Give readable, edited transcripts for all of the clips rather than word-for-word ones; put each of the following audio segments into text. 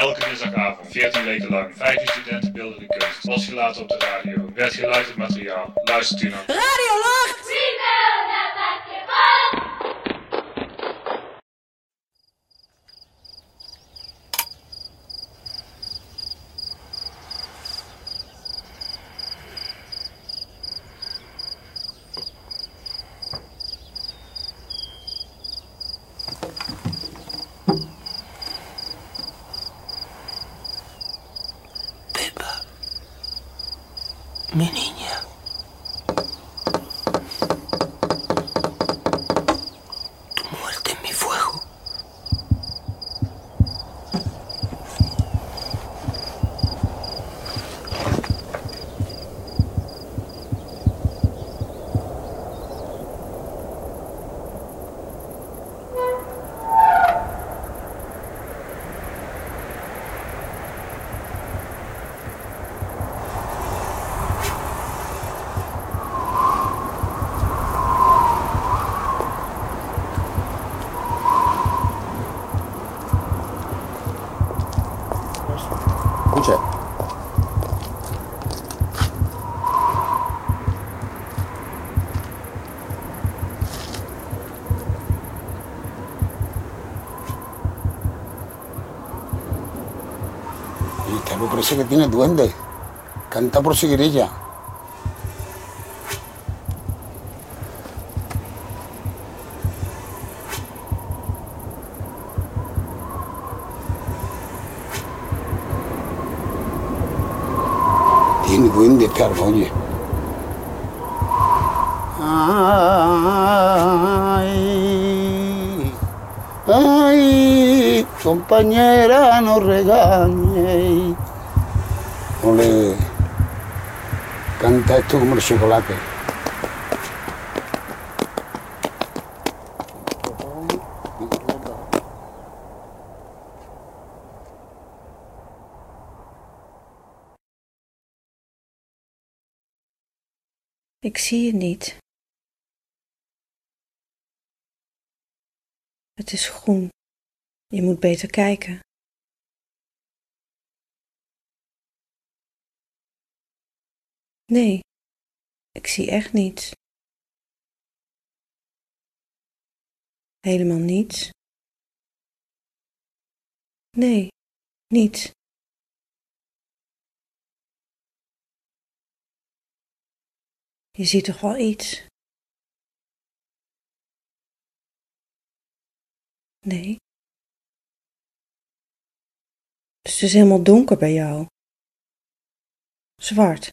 Elke dinsdagavond, 14 weken lang, 15 studenten beelden de kunst. Losgelaten op de radio, werd geluisterd materiaal. Luistert u naar Radio Lucht! Mi niña. Tu muerte en mi fuego. Escucha. Y que me parece que tiene duende. Canta por seguirilla. Tiene duende, claro, oye. Ay, ay, compañera, no regañe. No le canta esto como el chocolate. Ik zie het niet. Het is groen. Je moet beter kijken. Nee, ik zie echt niets. Helemaal niets. Nee, niets. Je ziet toch wel iets? Nee. Dus het is helemaal donker bij jou. Zwart.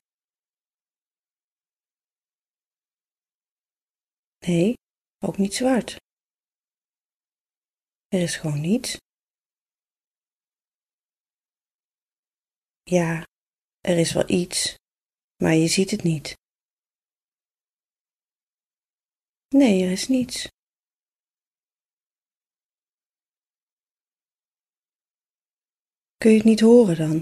Nee, ook niet zwart. Er is gewoon niets. Ja, er is wel iets, maar je ziet het niet. Nee, er is niets. Kun je het niet horen dan?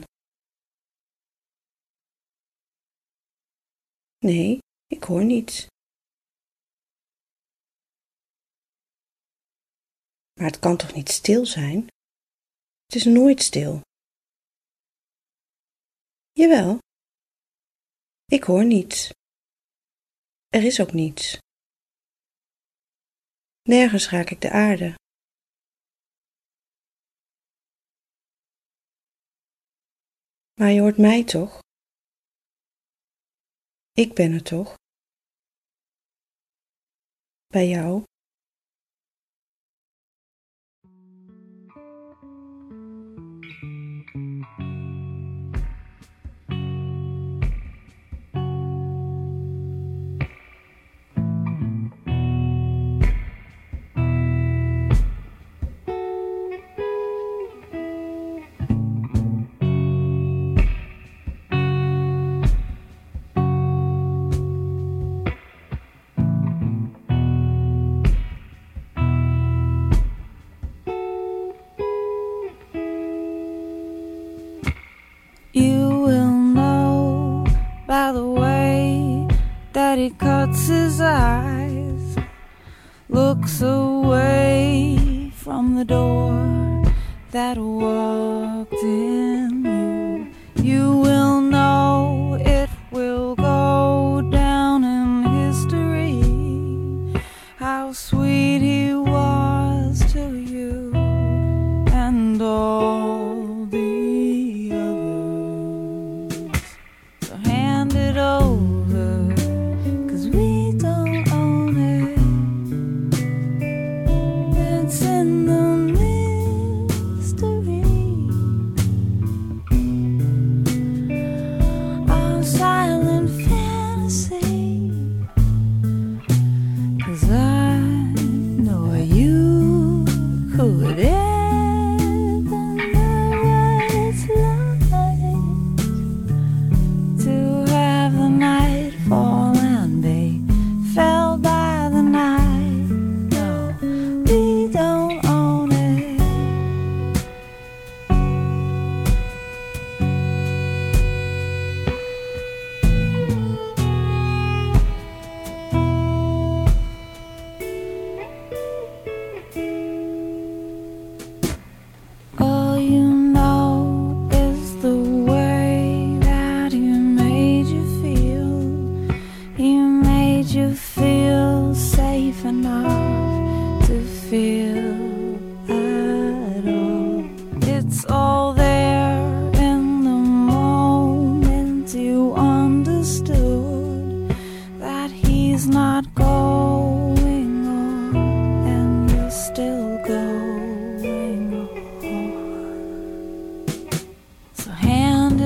Nee, ik hoor niets. Maar het kan toch niet stil zijn? Het is nooit stil. Jawel. Ik hoor niets. Er is ook niets. Nergens raak ik de aarde. Maar je hoort mij toch? Ik ben er toch? Bij jou? You will know by the way that he cuts his eyes, looks away from the door that walked in.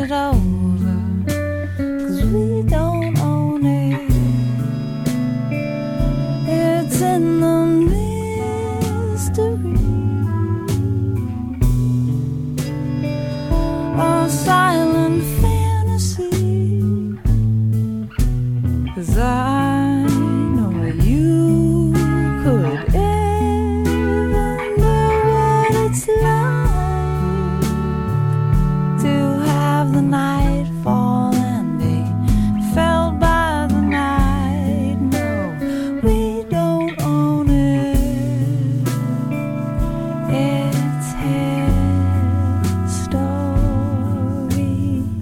it over, 'cause we don't own it. It's in the mystery, a silent fantasy, 'cause I know you could ever know what it's like to have the night fall and be felt by the night. No, we don't own it. It's his story.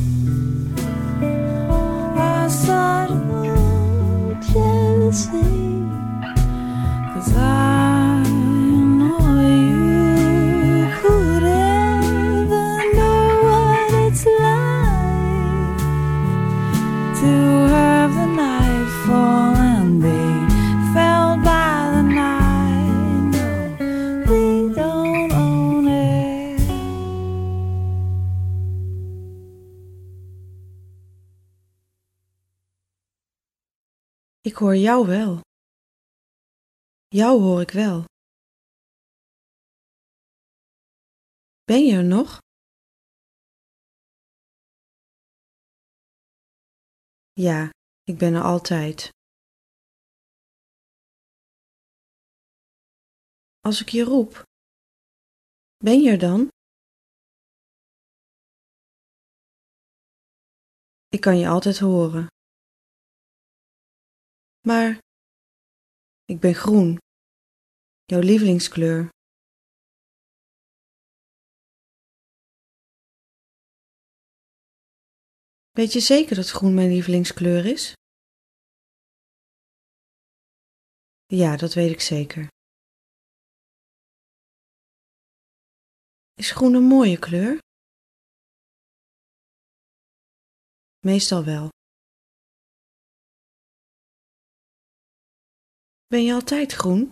A subtle jealousy, 'cause I know you could ever know what it's like to have the night fall and be felt by the night. No, we don't own it. Ik hoor jou wel. Jou hoor ik wel. Ben je er nog? Ja, ik ben er altijd. Als ik je roep, ben je er dan? Ik kan je altijd horen. Maar ik ben groen, jouw lievelingskleur. Weet je zeker dat groen mijn lievelingskleur is? Ja, dat weet ik zeker. Is groen een mooie kleur? Meestal wel. Ben je altijd groen?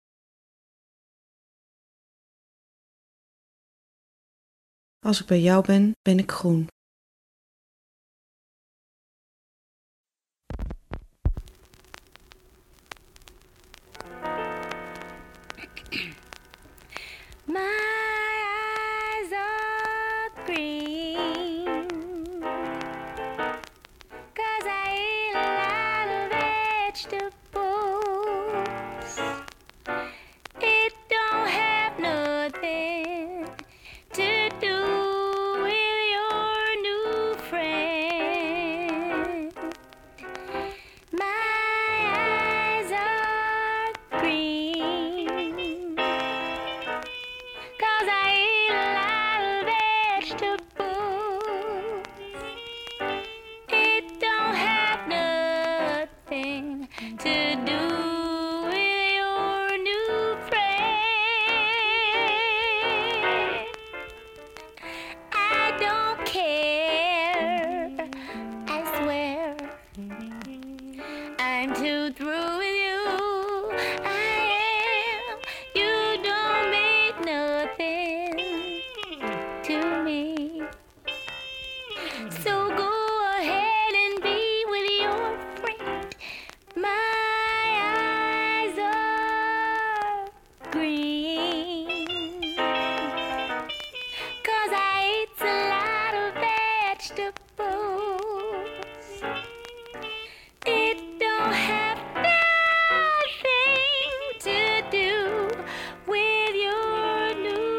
Als ik bij jou ben, ben ik groen. My eyes are green, 'cause I eat a lot of vegetables. It don't have nothing to do with your new friend. My eyes are green, 'cause I eat a lot of vegetables. It don't have nothing to do with your new friend. I don't care, I swear. I'm too through with you. I am. You don't mean nothing to me. So go ahead and be with your friend. My eyes are green, 'cause I eat a lot of vegetables. It don't have nothing to do with your new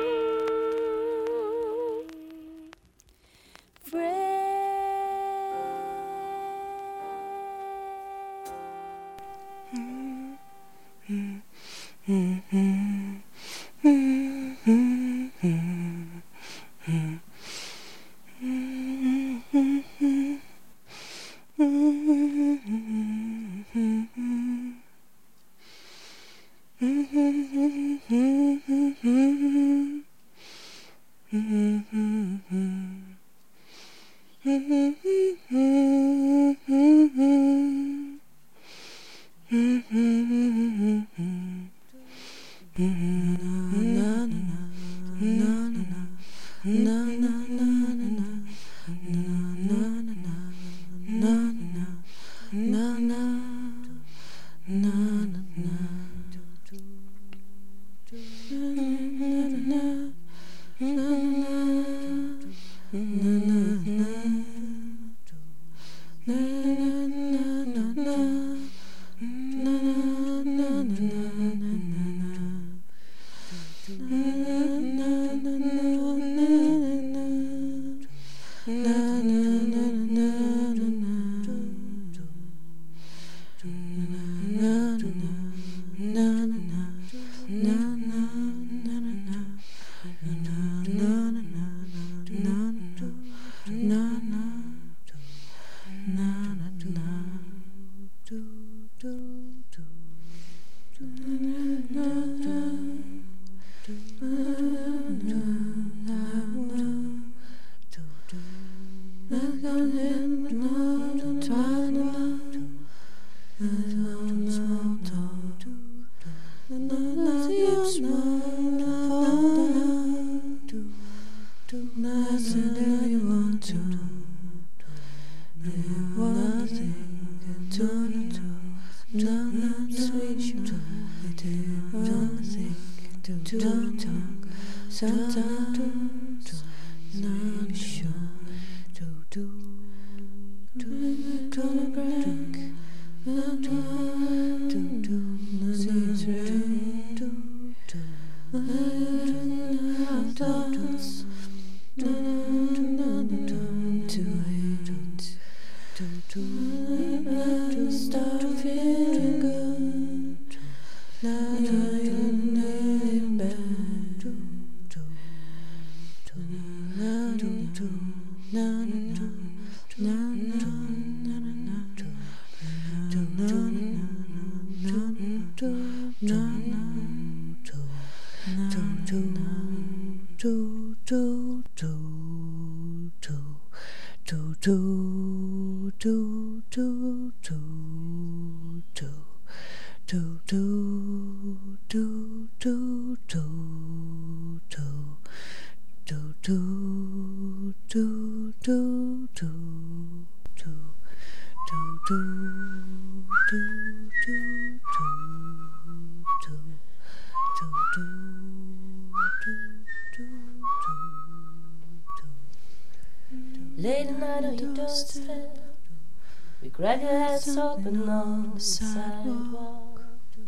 Late at night on your doorstep, we crack our heads open on the sidewalk.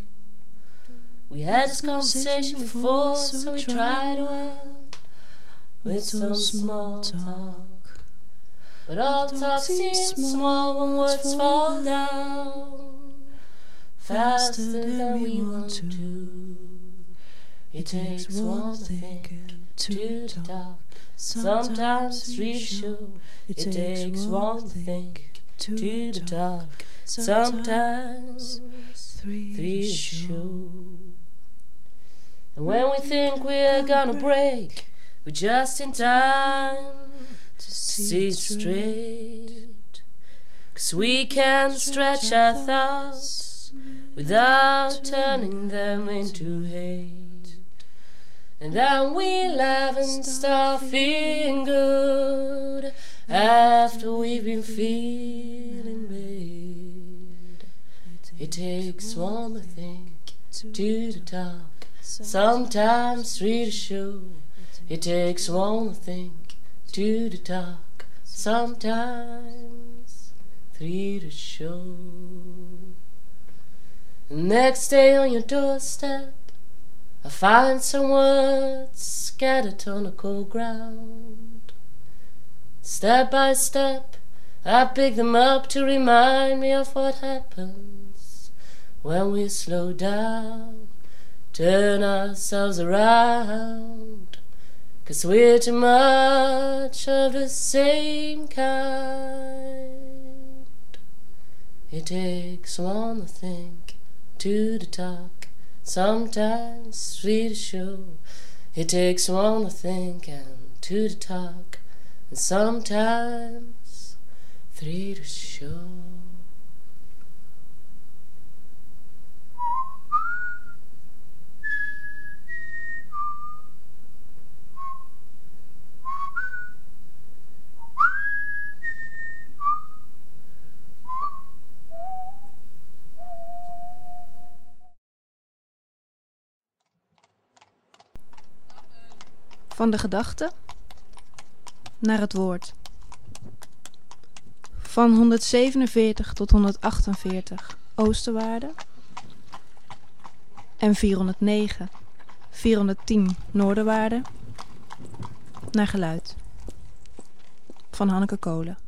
We had this conversation before, so we tried well with some small talk. But all talk seems small when words fall down faster than we want to. It takes one thing to talk. Sometimes it's really sure. It takes one thing to talk. Sometimes three to show. And when we think we're gonna break, we're just in time to see it straight. 'Cause we can stretch our thoughts without turning them into hate. And then we laugh and start feeling good after we've been feeling bad. It takes one thing to talk. Sometimes three to show. It takes one thing to talk. Sometimes three to show. Next day on your doorstep, I find some words scattered on the cold ground. Step by step, I pick them up to remind me of what happens when we slow down, turn ourselves around. 'Cause we're too much of the same kind. It takes one thing to talk. Sometimes three to show. It takes one to think and two to talk, and sometimes three to show. Van de gedachte naar het woord. Van 147 tot 148 oostenwaarde en 409, 410 noorderwaarde naar geluid. Van Hanneke Kolen.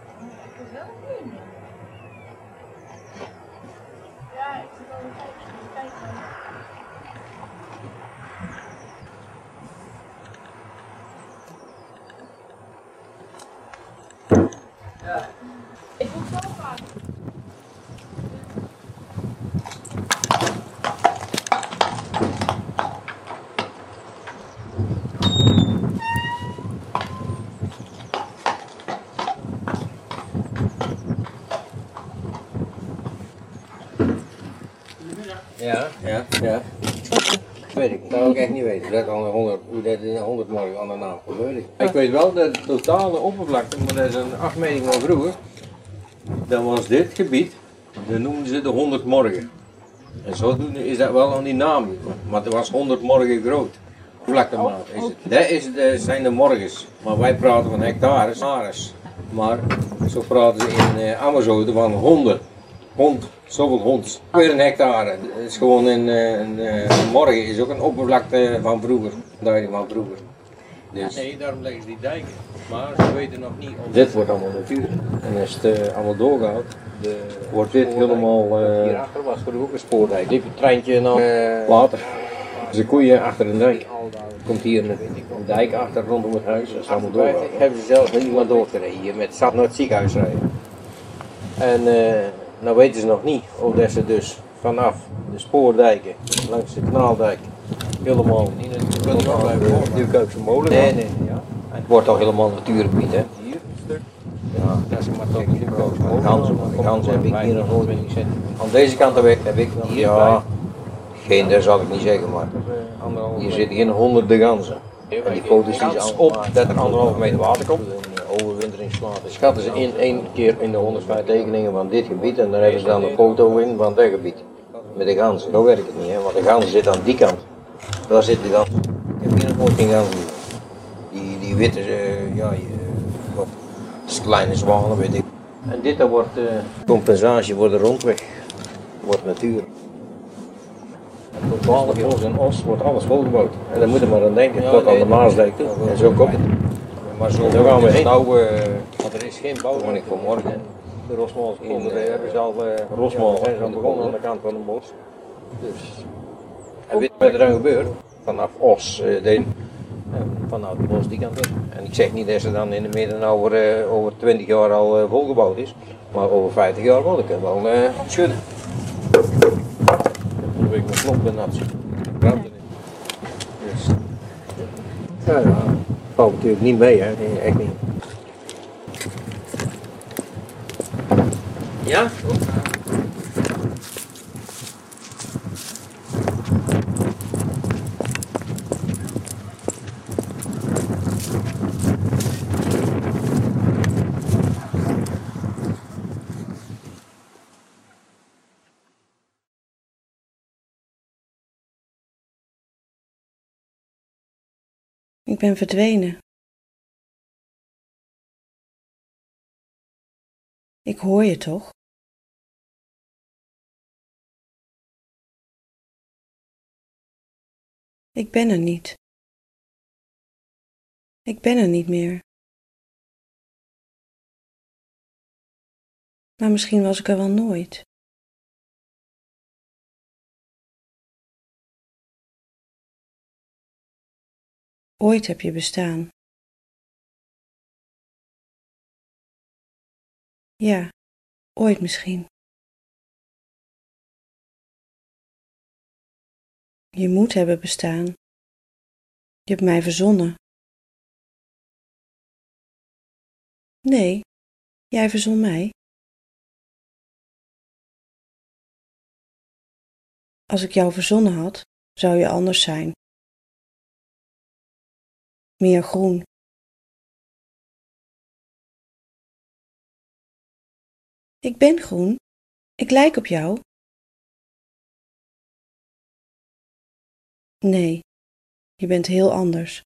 Ja, ik zit al een tijdje. Ja. Weet ik. Dat zou ik echt niet weten. Dat aan de 100, hoe dat in 100 morgen aan de naam gebeurt. Ik weet wel de totale oppervlakte, maar dat is een afmeting van vroeger. Dan was dit gebied, dat noemden ze de 100 morgen. En zodoende is dat wel aan die naam gekomen. Maar het was 100 morgen groot. Vlaktemaat is het. Dat zijn de morgens. Maar wij praten van hectares. Maar zo praten ze in Amazone van 100. Zoveel hond. Weer een hectare. Het is gewoon een morgen is ook een oppervlakte van vroeger. Duidelijk van vroeger. Dus. Nee, daarom leggen ze die dijken. Maar ze weten nog niet of... Dit wordt allemaal natuur. En als het allemaal doorgaat, wordt dit helemaal... Hierachter was er ook een spoordijk. Liep het treintje naar water. Dus de koeien achter een dijk. Komt hier een dijk achter rondom het huis. Dat is allemaal doorgaat. Hebben ze zelfs met iemand doorgereden. Hier met zat naar het ziekenhuis rijden. En nou weten ze nog niet of dat ze dus vanaf de spoordijken langs de Kanaaldijk helemaal in het Duurkuipse molen. Nee. Ja. Het wordt al helemaal natuurgebied, hè? Hier een stuk. Ja, dat is maar toch niet de ganzen heb ik hier nog nooit gezet. Aan deze kant heb ik ja, geen, dat zal ik niet zeggen, maar hier zitten geen honderden ganzen. En die foto's die ze op dat er 1,5 meter water komt. Overwinteringsplaten. Schatten ze in 1 keer in de 105 tekeningen van dit gebied en dan hebben ze dan een foto in van dat gebied. Met de ganzen. Zo werkt het niet, hè? Want de ganzen zitten aan die kant. Daar zit de ganzen. Ik heb hier nog geen ganzen. Die witte, wat kleine zwanen, weet ik. En dit dan wordt compensatie voor de rondweg. Wordt natuur. En tot 12 jongens en os wordt alles volgebouwd. En dan moeten we maar aan denken, tot aan de Maasdijk toe. En zo komt het. Maar zo gaan we heen. Nou, want er is geen bouw. Ik vanmorgen. De Rosmals komen er is al Rosmals zijn zo begonnen aan de kant van het bos. Dus. En weet je wat er dan gebeurt? Vanaf Os, vanuit het bos die kant op. En ik zeg niet dat ze dan in de midden over 20 jaar al volgebouwd is. Maar over 50 jaar wel, ik kan wel schudden. Dan heb ik mijn klompen nat zitten. Dus. Ja. Valt natuurlijk niet mee, hè? Nee, echt niet. Ja? Ik ben verdwenen. Ik hoor je toch? Ik ben er niet. Ik ben er niet meer. Maar misschien was ik er wel nooit. Ooit heb je bestaan. Ja, ooit misschien. Je moet hebben bestaan. Je hebt mij verzonnen. Nee, jij verzon mij. Als ik jou verzonnen had, zou je anders zijn. Meer groen. Ik ben groen. Ik lijk op jou. Nee, je bent heel anders.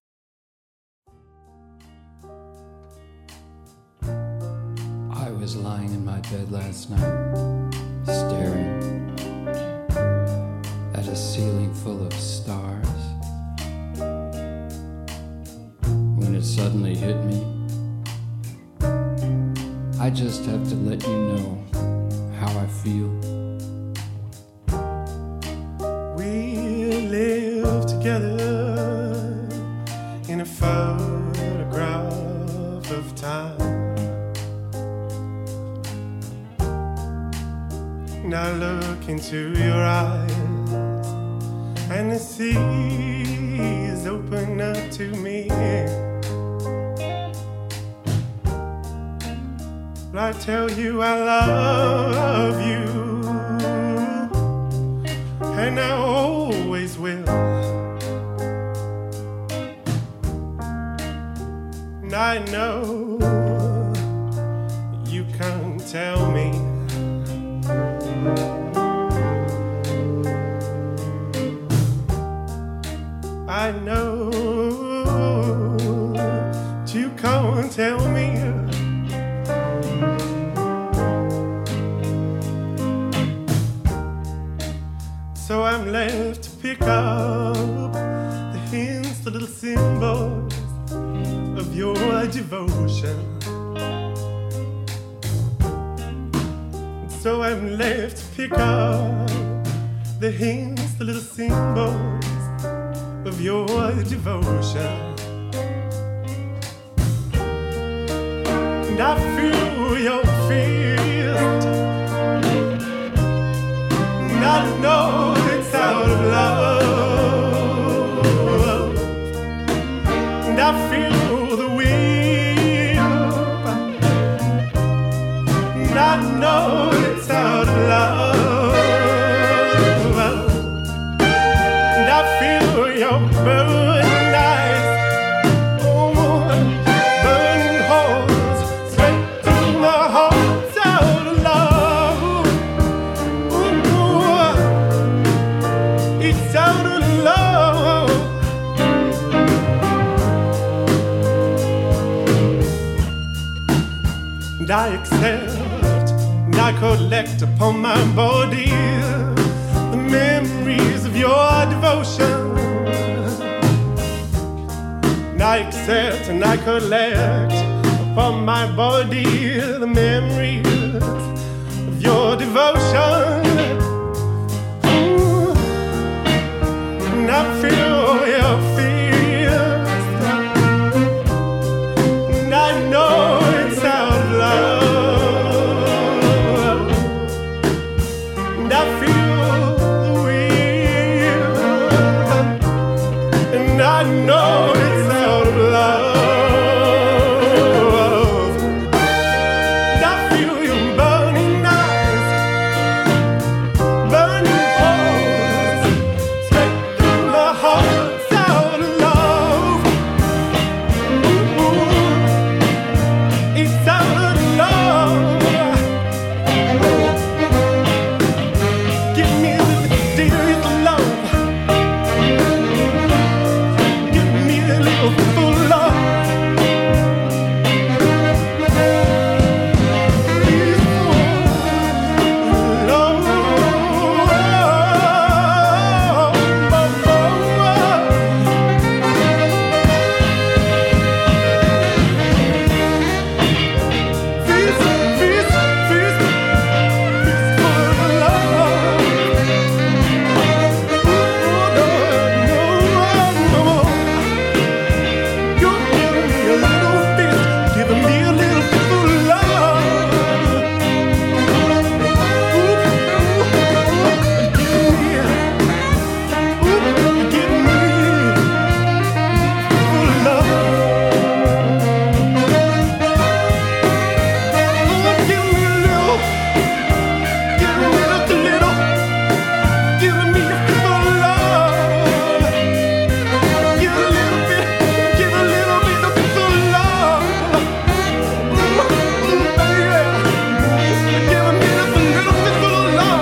I was lying in my bed last night, staring at a ceiling full of stars. When it suddenly hit me, I just have to let you know how I feel. We live together in a photograph of time. And I look into your eyes and the sea is open up to me. I tell you I love you I know you come and tell me. So I'm left to pick up the hints, the little symbols of your devotion. So I'm left to pick up the hints, the little symbols of your devotion. And I feel your fist, and I know it's out of love. And I feel the wind, and I know it's out of love. And I feel your burning eyes, oh, burning holes straight through my heart, out of love. Ooh, it's out of love. And I accept and I collect upon my body the memories of your devotion. And I accept and I collect upon my body the memories of your devotion. Ooh. And I feel your fears, and I know it's out of love. And I feel the wind, and I know it's out of love. And I feel your burning eyes, burning holes straight through my heart, out of love. Ooh, it's out of love. Give me a little dear love. Give me a little full love. Please, love. Please, please, please, please, full love. You give me a little bit, give me a little bit of love. Give me full love. Give me a little, give me just a little, give me full love. Give a little bit of full love. Yeah. Give me just a little bit full love.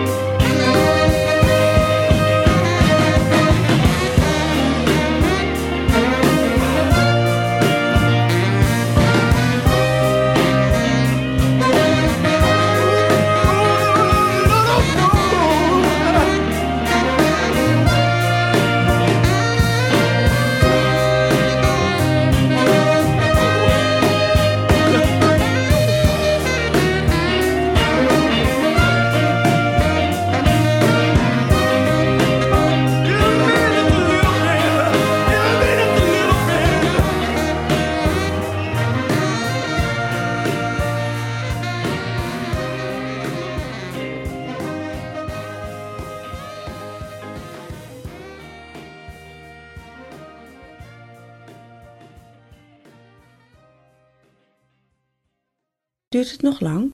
Duurt het nog lang?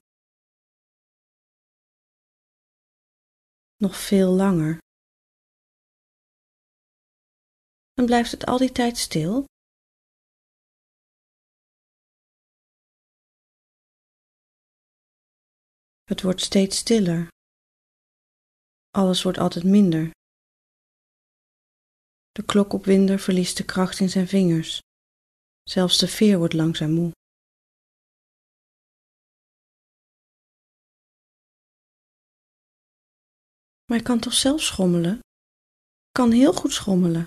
Nog veel langer. Dan blijft het al die tijd stil. Het wordt steeds stiller. Alles wordt altijd minder. De klokopwinder verliest de kracht in zijn vingers. Zelfs de veer wordt langzaam moe. Maar ik kan toch zelf schommelen? Ik kan heel goed schommelen.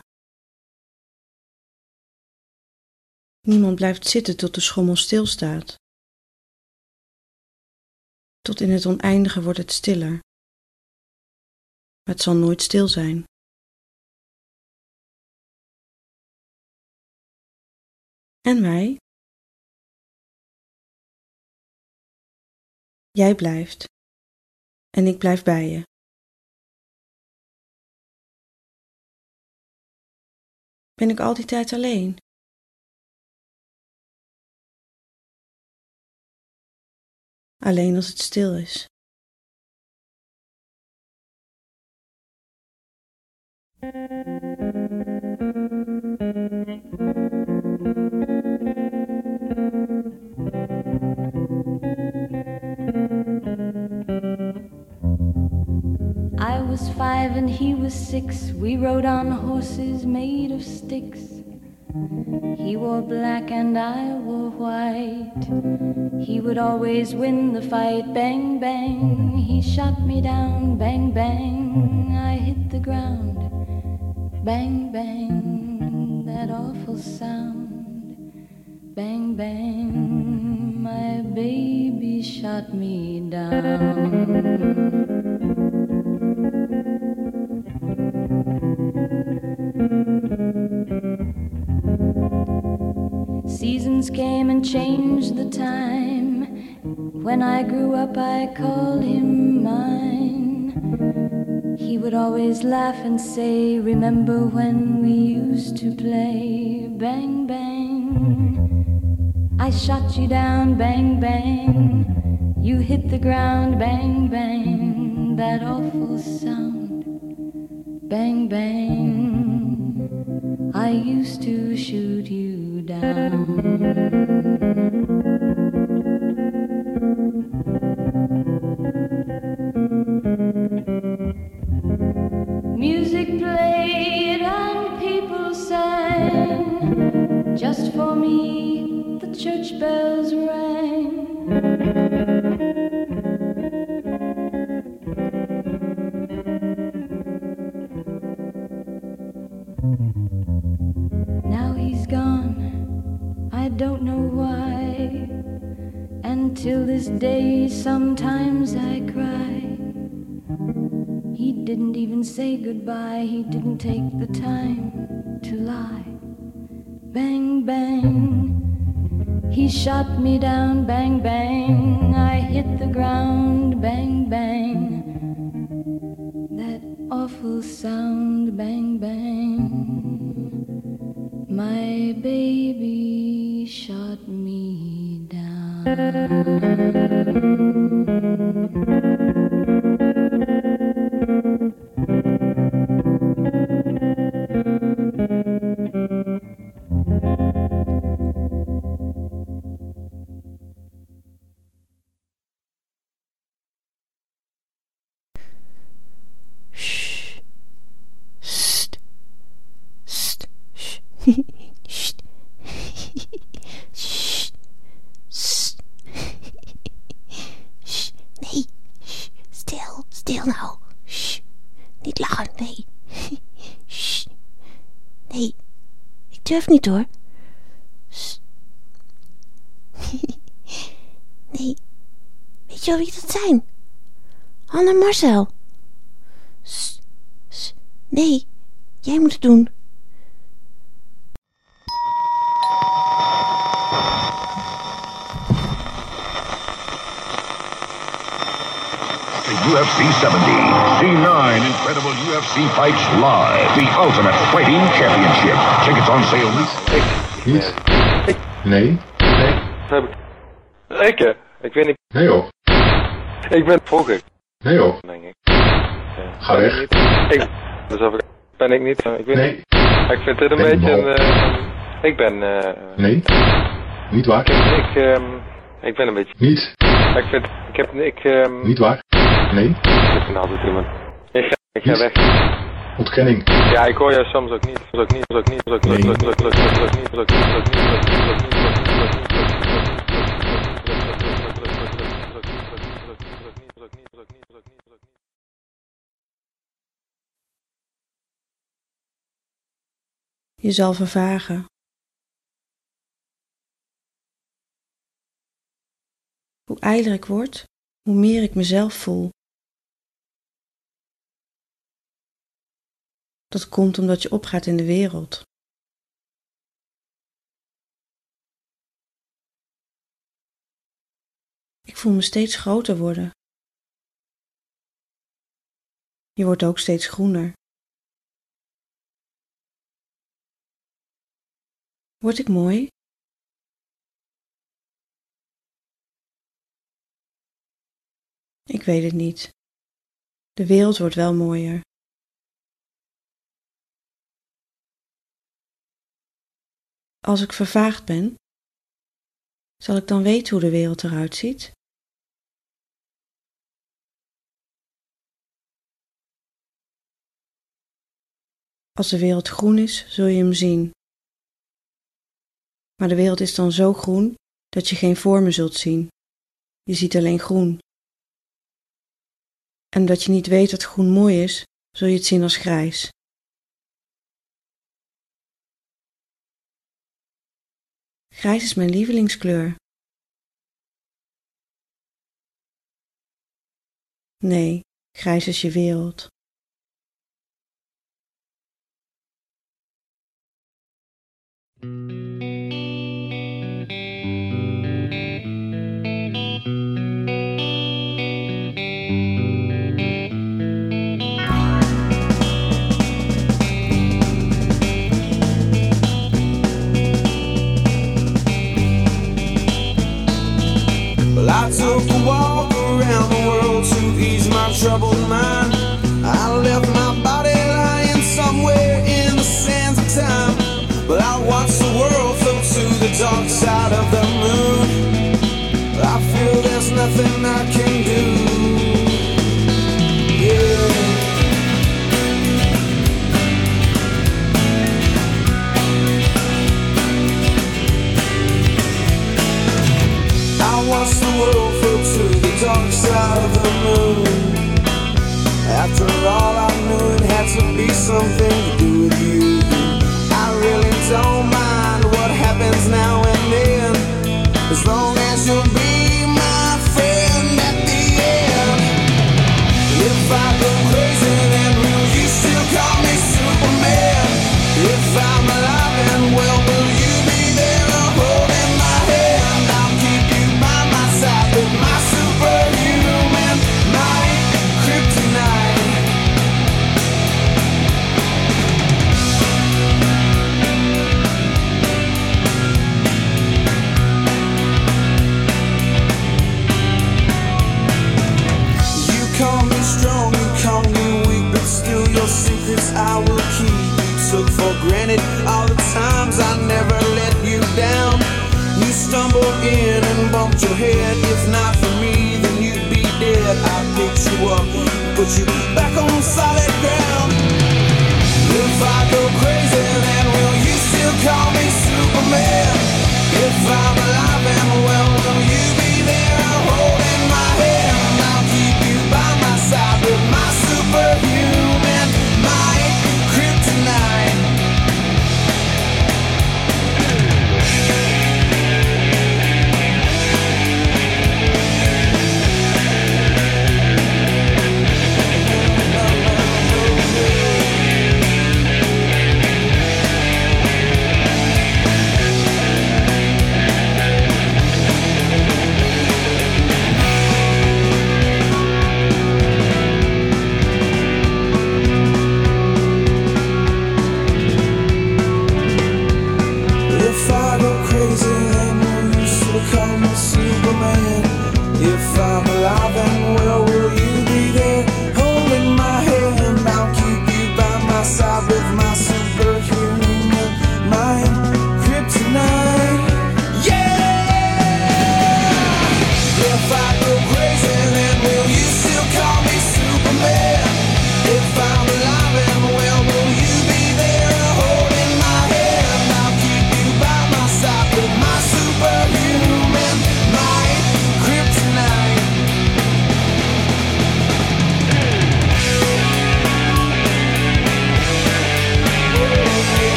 Niemand blijft zitten tot de schommel stilstaat. Tot in het oneindige wordt het stiller. Maar het zal nooit stil zijn. En wij? Jij blijft. En ik blijf bij je. Ben ik al die tijd alleen? Alleen als het stil is. I was 5 and he was 6. We rode on horses made of sticks. He wore black and I wore white. He would always win the fight. Bang, bang, he shot me down. Bang, bang, I hit the ground. Bang, bang, that awful sound. Bang, bang, my baby shot me down. Seasons came and changed the time. When I grew up I called him mine. He would always laugh and say, remember when we used to play? Bang, bang, I shot you down. Bang, bang, you hit the ground. Bang, bang, that awful sound. Bang, bang, I used to shoot you down. Music played and people sang. Just for me the church bells rang. Now he's gone, I don't know why. And till this day sometimes I cry. He didn't even say goodbye. He didn't take the time to lie. Bang, bang, he shot me down. Bang, bang, I hit the ground. Bang, bang, that awful sound. Bang, bang, my baby shot me down. Nee, stil nou. Niet lachen, nee. Nee, ik durf niet hoor. Nee, weet je wel wie dat zijn? Han en Marcel. Nee, jij moet het doen. UFC 70, C9 Incredible UFC Fights Live. The Ultimate Fighting Championship. Tickets on sale. Niet? Nee? Ik weet niet. Nee joh. Ik ben vroeger. Nee joh. Denk ik. Ga weg. Ben ik niet. Ik weet nee. Niet. Ik vind dit een beetje ik ben... nee. Niet waar. Ik ben een beetje... Niet. Niet waar. Nee. Ik vind altijd iemand... Ik ga weg. Ontkenning. Ja, ik hoor jou soms ook niet. Je zal vervagen. Hoe ijler ik word, hoe meer ik mezelf voel. Dat komt omdat je opgaat in de wereld. Ik voel me steeds groter worden. Je wordt ook steeds groener. Word ik mooi? Ik weet het niet. De wereld wordt wel mooier. Als ik vervaagd ben, zal ik dan weten hoe de wereld eruit ziet? Als de wereld groen is, zul je hem zien. Maar de wereld is dan zo groen dat je geen vormen zult zien. Je ziet alleen groen. En omdat je niet weet dat groen mooi is, zul je het zien als grijs. Grijs is mijn lievelingskleur. Nee, grijs is je wereld. Well, I took a walk around the world to ease my troubled mind. I left my body lying somewhere in the sands of time. But I watched the world float to the dark side of the moon. I feel there's nothing I can do. Yeah. I watched the world float to the dark side of the moon. After all, I knew it had to be something to do with you. I really don't mind what happens now and then, as long as you'll be my friend at the end. If I go crazy, then will you still call me Superman? If I'm alive and well, will you be there holding my hand? I'll keep you by my side with my superhuman might, kryptonite. You call me strong, you call me weak, but still your secrets I will keep. You took for granted all the times I never let you down. You stumbled in and bumped your head. If not for me, then you'd be dead. I picked you up, put you back on solid ground. If I go crazy, then will you still call me Superman? If I'm alive and well, will you be there holding my hand? I'll keep you by my side with my superhuman might, kryptonite.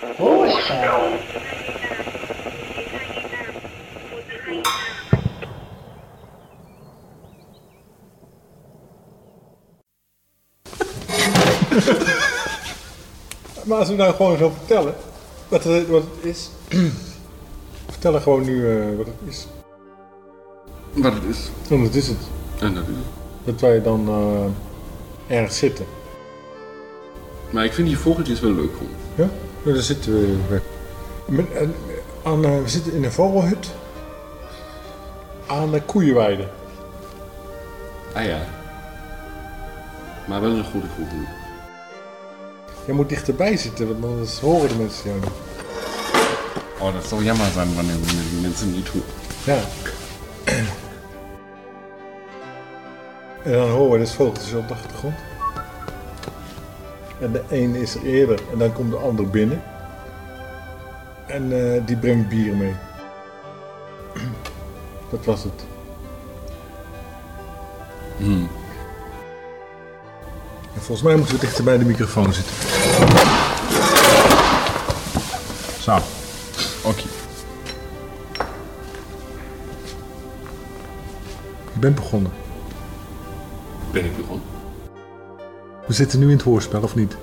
Hoorspel. Maar als we nou gewoon zo vertellen wat het is. Vertellen gewoon nu wat het is. Wat het is. En dat is het. En dat is het. Dat wij dan ergens zitten. Maar ik vind die vogeltjes wel leuk gewoon. Ja? Ja, daar zitten we. We zitten in een vogelhut. Aan de koeienweide. Ah ja. Maar wel een goede vogelhut. Je moet dichterbij zitten, want anders horen de mensen jou niet. Oh, dat zou jammer zijn wanneer die mensen niet horen. Ja. En dan horen we dus vogeltjes op de achtergrond. En de een is er eerder en dan komt de ander binnen. En die brengt bier mee. Dat was het. En volgens mij moeten we dichter bij de microfoon zitten. Zo. Oké. Je bent begonnen. Ben ik begonnen? We zitten nu in het hoorspel, of niet?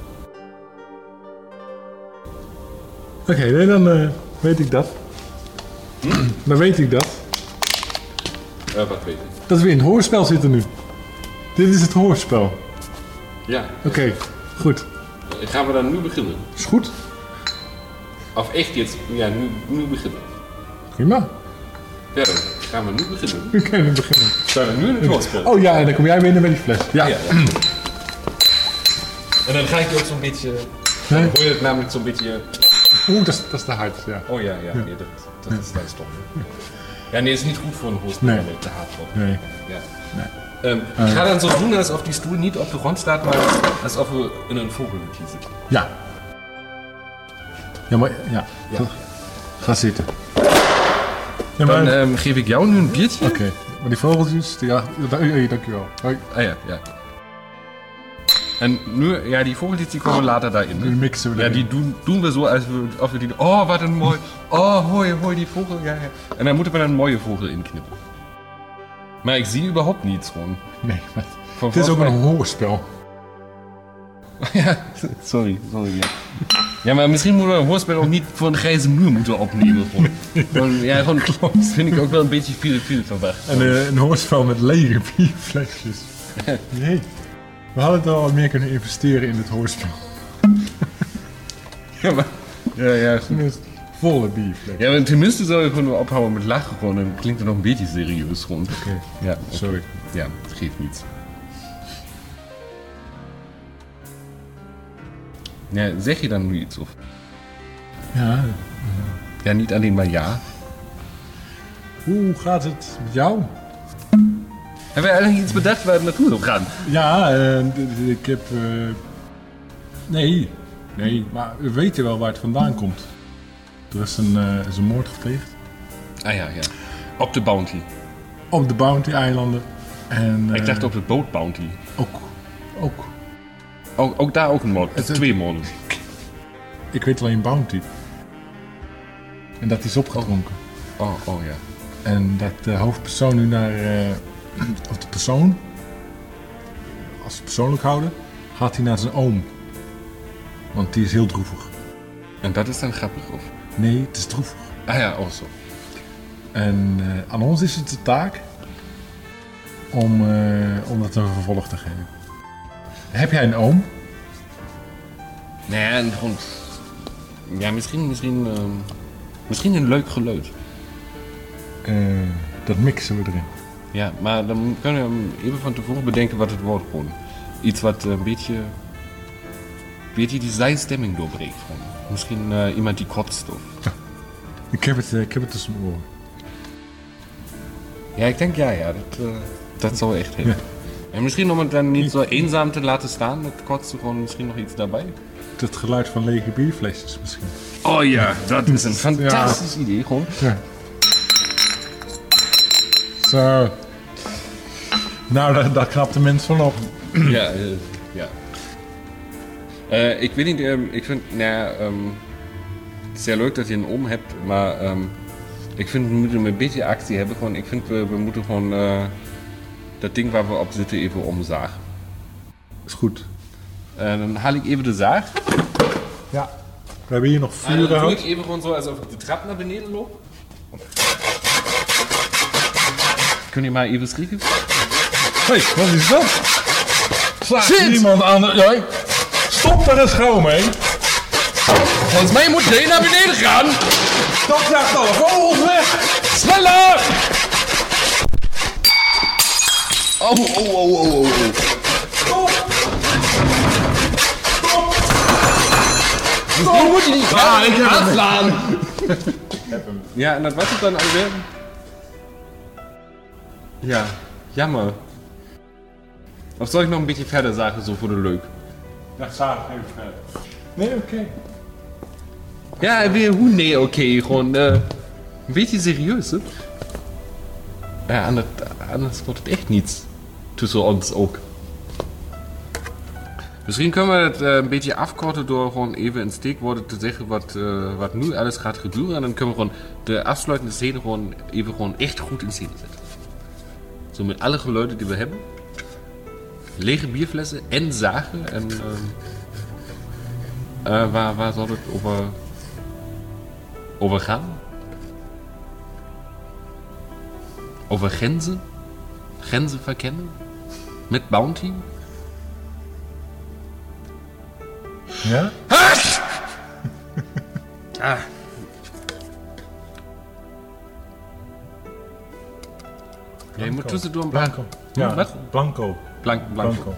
Oké, nee, dan weet ik dat. Dan weet ik dat. Wat weet ik? Dat we in het hoorspel zitten nu. Dit is het hoorspel. Ja. Oké, goed. Gaan we dan nu beginnen? Is goed. Of echt jetzt? Ja, nu beginnen. Prima. Ja, dan gaan we nu beginnen. Nu kunnen we beginnen. Zijn we nu in het hoorspel? Oh ja, en dan kom jij binnen met die fles. Ja. En dan ga ik je ook zo'n beetje... Nee? Dan hoor je het namelijk zo'n beetje... Oeh, dat is te hard, ja. Oh ja. Nee, dat is stom. Ja, nee, is niet goed voor een hoorspel met te hard op. Nee. Ja. Ik ga dan zo doen, alsof die stoel niet op de grond staat, maar alsof we in een vogelhutje zitten. Ja. Ja, maar... Ja. Ga zitten. Ja, maar... Dan geef ik jou nu een biertje. Oké. Maar die vogeltjes... Ja, dankjewel. Hoi. Ah ja. En nu, ja, die vogeltjes die komen later daarin. Nu mixen we erin. Ja, die doen we zo, alsof we die... Oh, wat een mooi... Oh, hoi, die vogel. Ja. En dan moeten we een mooie vogel inknippen. Maar ik zie überhaupt niets gewoon. Nee, maar het is ook een hoorspel. Ja, sorry. Ja. Ja, maar misschien moeten we een hoorspel ook niet voor een grijze muur moeten opnemen. Gewoon, dat vind ik ook wel een beetje veel verwacht. En een hoorspel met lege bierflesjes. Nee. We hadden toch wat meer kunnen investeren in het hoorspel. Ja, maar... Ja, goed. Volle bierfles. Ja, maar tenminste zou je gewoon ophouden met lachen gewoon. Dan klinkt het nog een beetje serieus gewoon. Oké. Ja, sorry. Ja, het geeft niets. Ja, zeg je dan nu iets of? Ja. Ja, niet alleen maar ja. Hoe gaat het met jou? Hebben we eigenlijk iets bedacht waar het naartoe zou gaan? Ja, ik heb... Nee, maar we weten wel waar het vandaan komt. Er is een moord gepleegd. Ah ja. Op de Bounty. Op de Bounty-eilanden. En, ik dacht op de Boat Bounty. Ook daar ook een moord. Het zijn 2 moorden. Ik weet alleen Bounty. En dat is opgedronken. Oh ja. En dat de hoofdpersoon nu naar... of de persoon... Als we het persoonlijk houden... Gaat hij naar zijn oom. Want die is heel droevig. En dat is dan grappig, of? Nee, het is droevig. Ah ja, zo. En aan ons is het de taak... Om dat een vervolg te geven. Heb jij een oom? Nee, gewoon... Ja, misschien een leuk geluid. Dat mixen we erin. Ja, maar dan kunnen we even van tevoren bedenken wat het wordt gewoon. Iets wat een beetje die zijn stemming doorbreekt. Gewoon. Misschien iemand die kotst of... Ja. Ik heb het tussen mijn oren. Ja, ik denk dat zou echt helpen. Ja. En misschien om het dan niet zo eenzaam te laten staan, dat kotsen gewoon misschien nog iets daarbij. Het geluid van lege bierflesjes misschien. Oh ja, dat is een fantastisch idee gewoon. Ja. Zo. Nou, daar knapt de mens van op. Ja. Ik weet niet, ik vind, sehr leuk dat je een oom hebt, maar ik vind we moeten een beetje actie hebben. Gewoon, ik vind we moeten gewoon dat ding waar we op zitten even omzagen. Is goed. Dan haal ik even de zaag. Ja. We hebben hier nog Dan doe vuurhout. ik even gewoon zo alsof ik de trap naar beneden loop. Kun je maar even schrikken? Hé, wat is dat? Slaat iemand aan de... Ja, stop daar eens gauw mee. Volgens mij moet jij naar beneden gaan. Stop daar alle vogels weg. Sneller! Oh. Misschien moet je die kraan aanslaan. Ja, en dat was het dan alweer. Ja, jammer. Of zal ik nog een beetje verder zagen, zo voor de leuk? Ja, zaag even verder. Nee, oké. Ja, weer hoe nee, oké. Gewoon een beetje serieus, hè? Ja, anders wordt het echt niets. Tussen ons ook. Misschien kunnen we het een beetje afkorten door gewoon even in steekwoorden te zeggen wat nu alles gaat gebeuren. En dan kunnen we gewoon de afsluitende scène gewoon echt goed in scène zetten. Zo met alle geluiden die we hebben. Lege bierflessen en zagen. En waar zal het over gaan? Over grenzen? Grenzen verkennen? Met Bounty? Ja? Ah. Ja, je moet tussendoor een Blanco. Ja, wat? Blanco. Blanco.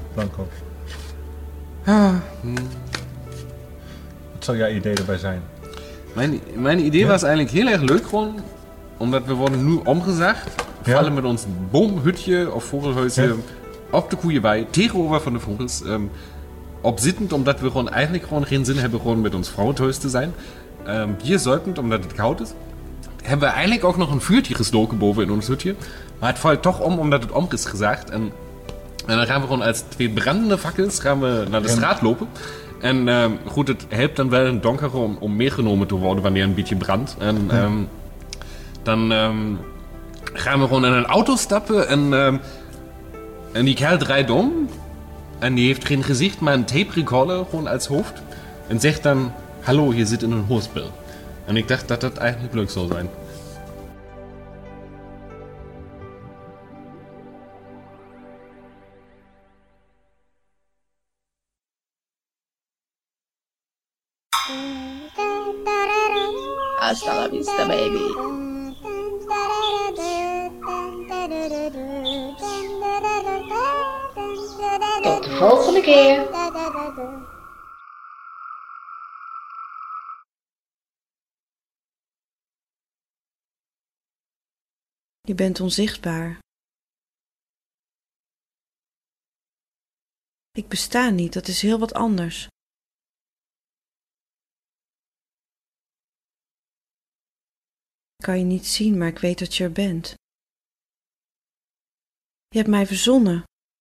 Wat zou jouw idee erbij zijn? Mijn idee was eigenlijk heel erg leuk gewoon. Omdat we worden nu omgezaagd. Vallen met ons boomhutje of vogelhuisje op de koeienwei. Tegenover van de vogels. Opzittend, omdat we gewoon eigenlijk gewoon geen zin hebben gewoon met ons vrouw thuis te zijn. Bier zuipend, omdat het koud is. Hebben we eigenlijk ook nog een vuurtje gestoken boven in ons hutje. Maar het valt toch om, omdat het om is gezaagd. En dan gaan we gewoon als twee brandende fakkels gaan we naar de straat lopen. En goed, het helpt dan wel in het donker om meegenomen te worden wanneer een beetje brandt. En dan gaan we gewoon in een auto stappen en die kerel draait om. En die heeft geen gezicht, maar een tape recorder gewoon als hoofd. En zegt dan, hallo, je zit in een hoorspel. En ik dacht dat dat eigenlijk leuk zou zijn. Hasta la vista, baby. Tot de volgende keer. Je bent onzichtbaar. Ik besta niet, dat is heel wat anders. Ik kan je niet zien, maar ik weet dat je er bent. Je hebt mij verzonnen.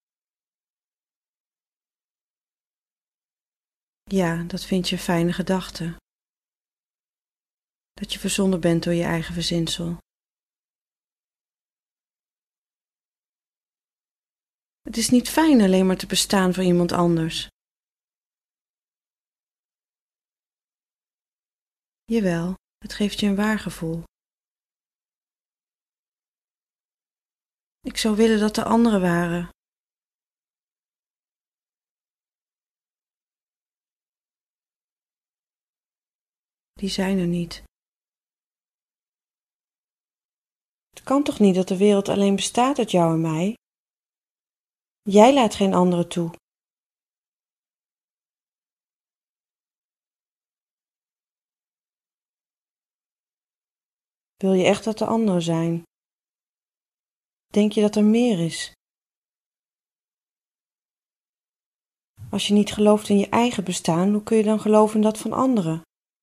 Ja, dat vind je een fijne gedachte. Dat je verzonnen bent door je eigen verzinsel. Het is niet fijn alleen maar te bestaan voor iemand anders. Jawel, het geeft je een waar gevoel. Ik zou willen dat er anderen waren. Die zijn er niet. Het kan toch niet dat de wereld alleen bestaat uit jou en mij? Jij laat geen anderen toe. Wil je echt dat er anderen zijn? Denk je dat er meer is? Als je niet gelooft in je eigen bestaan, hoe kun je dan geloven in dat van anderen?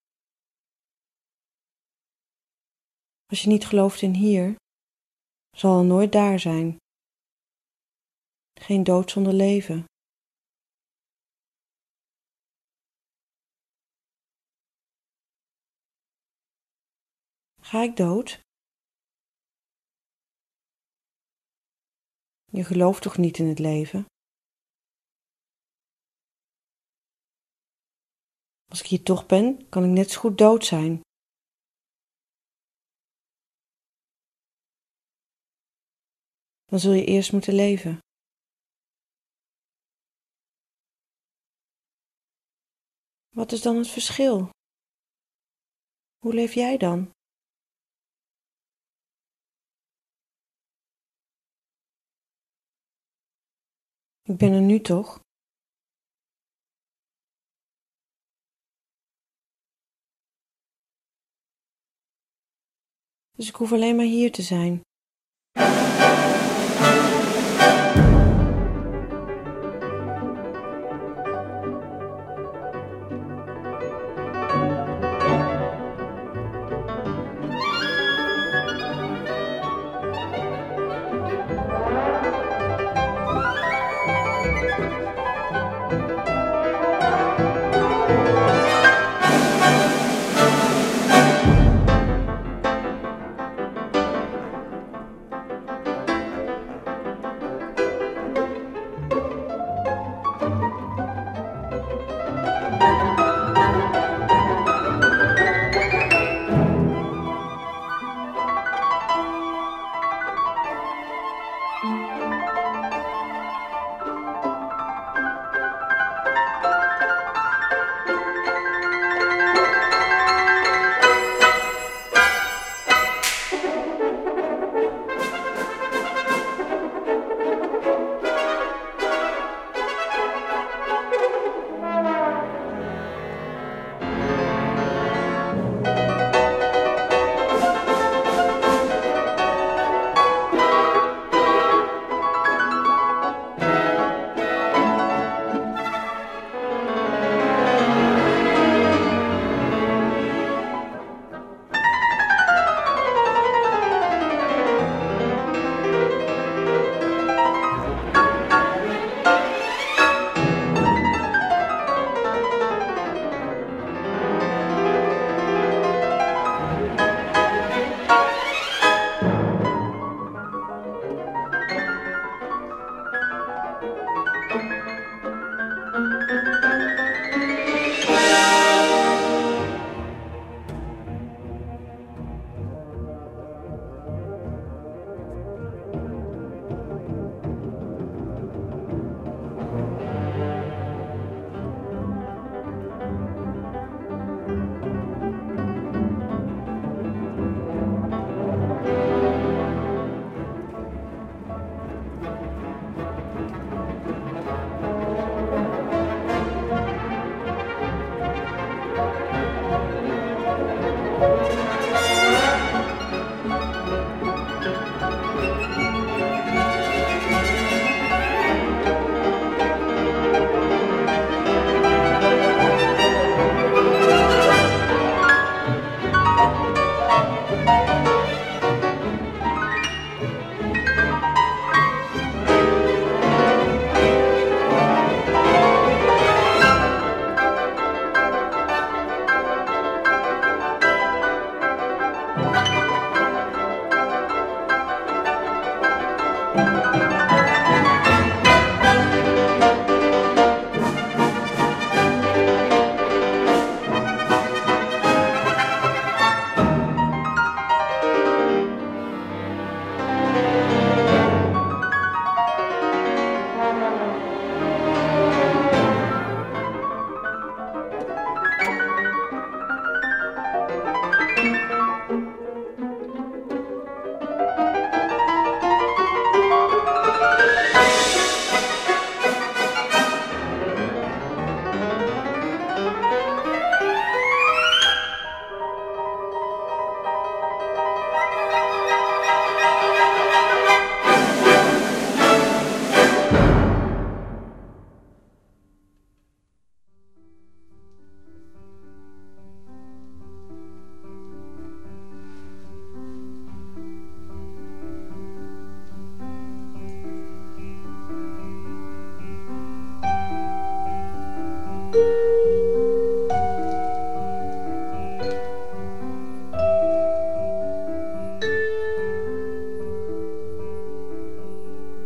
Als je niet gelooft in hier, zal er nooit daar zijn. Geen dood zonder leven. Ga ik dood? Je gelooft toch niet in het leven? Als ik hier toch ben, kan ik net zo goed dood zijn. Dan zul je eerst moeten leven. Wat is dan het verschil? Hoe leef jij dan? Ik ben er nu toch? Dus ik hoef alleen maar hier te zijn.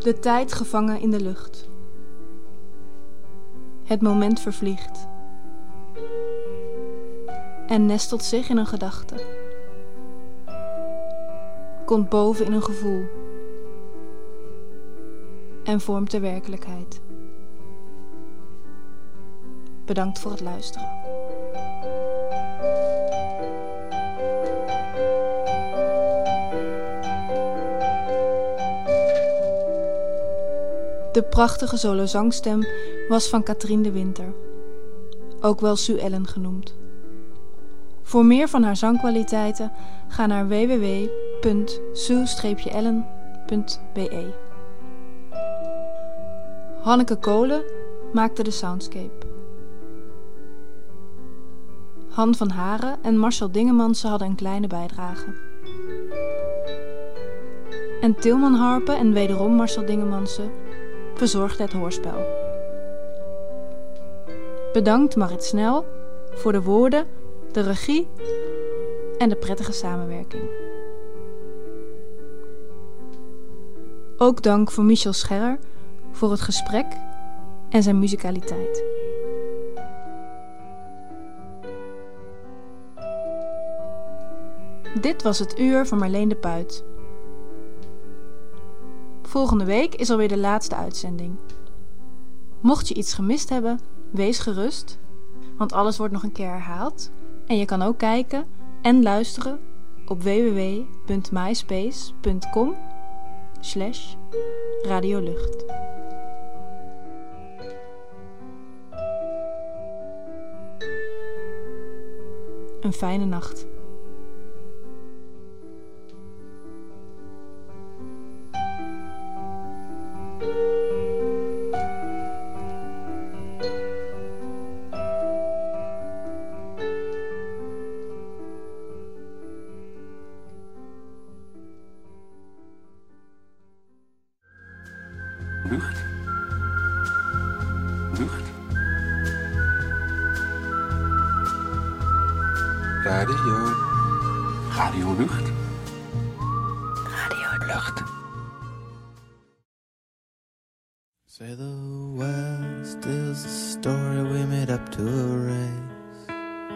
De tijd gevangen in de lucht. Het moment vervliegt. En nestelt zich in een gedachte. Komt boven in een gevoel. En vormt de werkelijkheid. Bedankt voor het luisteren. De prachtige solo-zangstem was van Katrien de Winter, ook wel Sue Ellen genoemd. Voor meer van haar zangkwaliteiten ga naar www.sue-ellen.be. Hanneke Kolen maakte de soundscape. Han van Haren en Marcel Dingemansen hadden een kleine bijdrage. En Tilman Harpen en wederom Marcel Dingemansen verzorgde het hoorspel. Bedankt Marit Snel voor de woorden, de regie en de prettige samenwerking. Ook dank voor Michel Scherrer voor het gesprek en zijn muzikaliteit. Dit was het uur van Marleen de Puit. Volgende week is alweer de laatste uitzending. Mocht je iets gemist hebben, wees gerust, want alles wordt nog een keer herhaald. En je kan ook kijken en luisteren op www.myspace.com/radiolucht. Een fijne nacht. Lucht. Lucht. Radio. Radio Lucht. Radio Lucht. Say the West is a story we made up to erase.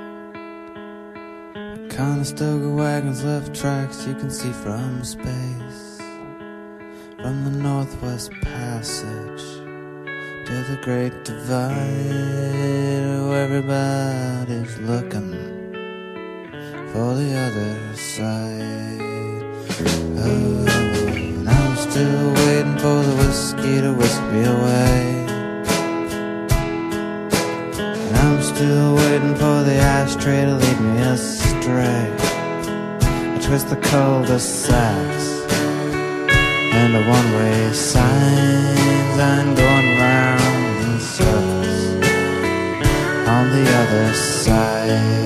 Conestoga wagons left tracks you can see from space. From the Northwest Passage to the Great Divide, where everybody's looking for the other side. Oh, and I'm still waiting for the whiskey to whisk me away. And I'm still waiting for the ashtray to lead me astray. I twist the cul-de-sacs and the one-way signs, I'm going round in circles on the other side.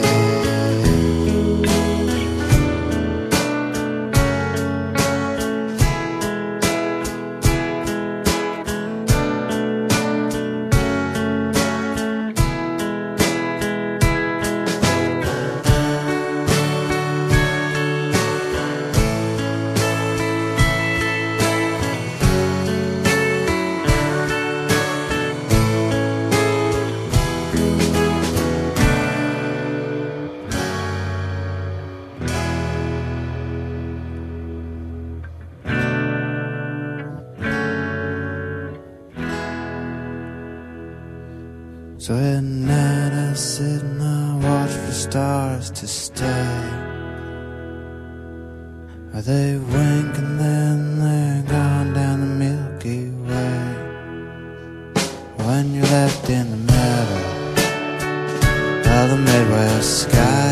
So at night I sit and I watch for stars to stay. Are they wink and then they're gone down the Milky Way? When you're left in the middle of the Midwest sky,